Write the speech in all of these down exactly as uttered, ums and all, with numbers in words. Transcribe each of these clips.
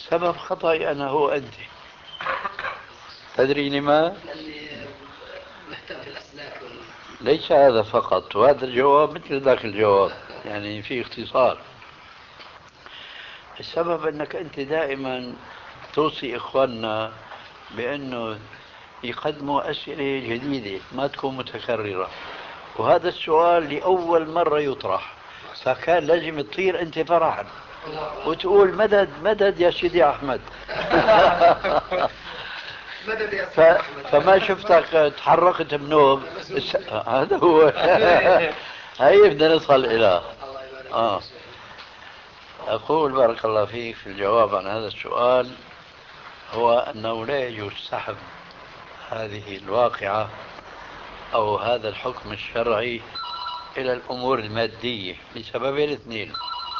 سبب خطأي أنا هو أنت. تدري لما؟ ليس هذا فقط، وهذا الجواب مثل ذاك الجواب، يعني في اختصار. السبب أنك أنت دائما توصي إخواننا بأنه يقدموا أسئلة جديدة ما تكون متكررة، وهذا السؤال لأول مرة يطرح، فكان لازم تطير أنت فرحا وتقول مدد مدد يا سيدي أحمد. مدد يا ف... سيدي أحمد. فما شفتك تحركت بنوم. هذا هو. هاي بدنا نصل إلى آه. أقول بارك الله فيك في الجواب عن هذا السؤال، هو أنه لا يجوز سحب هذه الواقعة أو هذا الحكم الشرعي إلى الأمور المادية لسببين اثنين.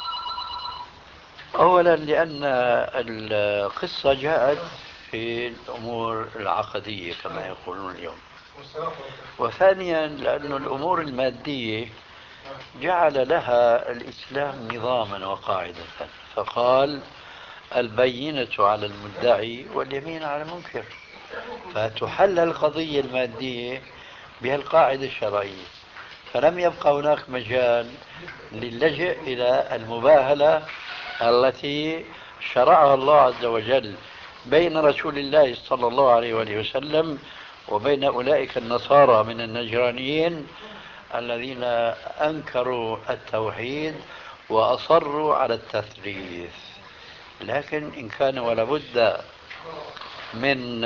أولا لأن القصة جاءت في الأمور العقدية كما يقولون اليوم، وثانيا لأن الأمور المادية جعل لها الإسلام نظاما وقاعدة، فقال البينة على المدعي واليمين على المنكر، فتحل القضية المادية بهالقاعدة الشرعية، فلم يبقى هناك مجال للجئ إلى المباهلة التي شرعها الله عز وجل بين رسول الله صلى الله عليه وآله وسلم وبين أولئك النصارى من النجرانيين الذين أنكروا التوحيد وأصروا على التثليث. لكن إن كان ولا بد من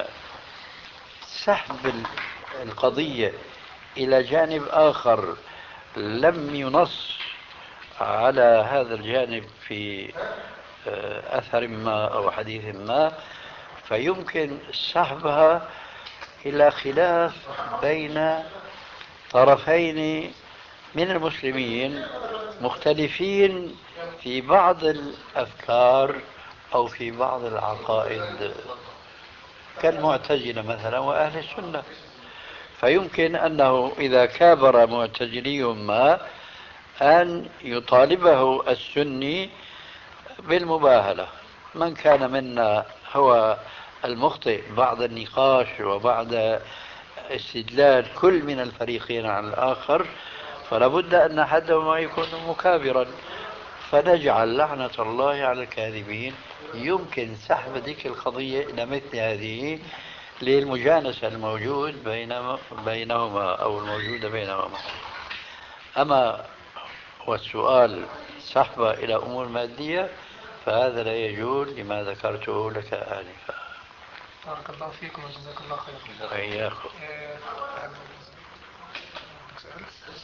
سحب القضية إلى جانب آخر لم ينص على هذا الجانب في أثر ما أو حديث ما، فيمكن سحبها إلى خلاف بين طرفين من المسلمين مختلفين في بعض الأفكار أو في بعض العقائد كالمعتزلة مثلا وأهل السنة. فيمكن أنه إذا كابر معتزلي ما أن يطالبه السني بالمباهلة، من كان منا هو المخطئ بعد النقاش وبعد استدلال كل من الفريقين على الآخر، فلا بد أن أحدهما يكون مكابرا، فنجعل لعنة الله على الكاذبين. يمكن سحب ذيك القضية إلى مثل هذه للمجانسة الموجود بين بينهما أو الموجودة بينهما. أما والسؤال سحب إلى أمور مادية فهذا لا يجوز لما ذكرته لك آنفا. بارك الله فيكم وجزاك الله خير. وإياكم.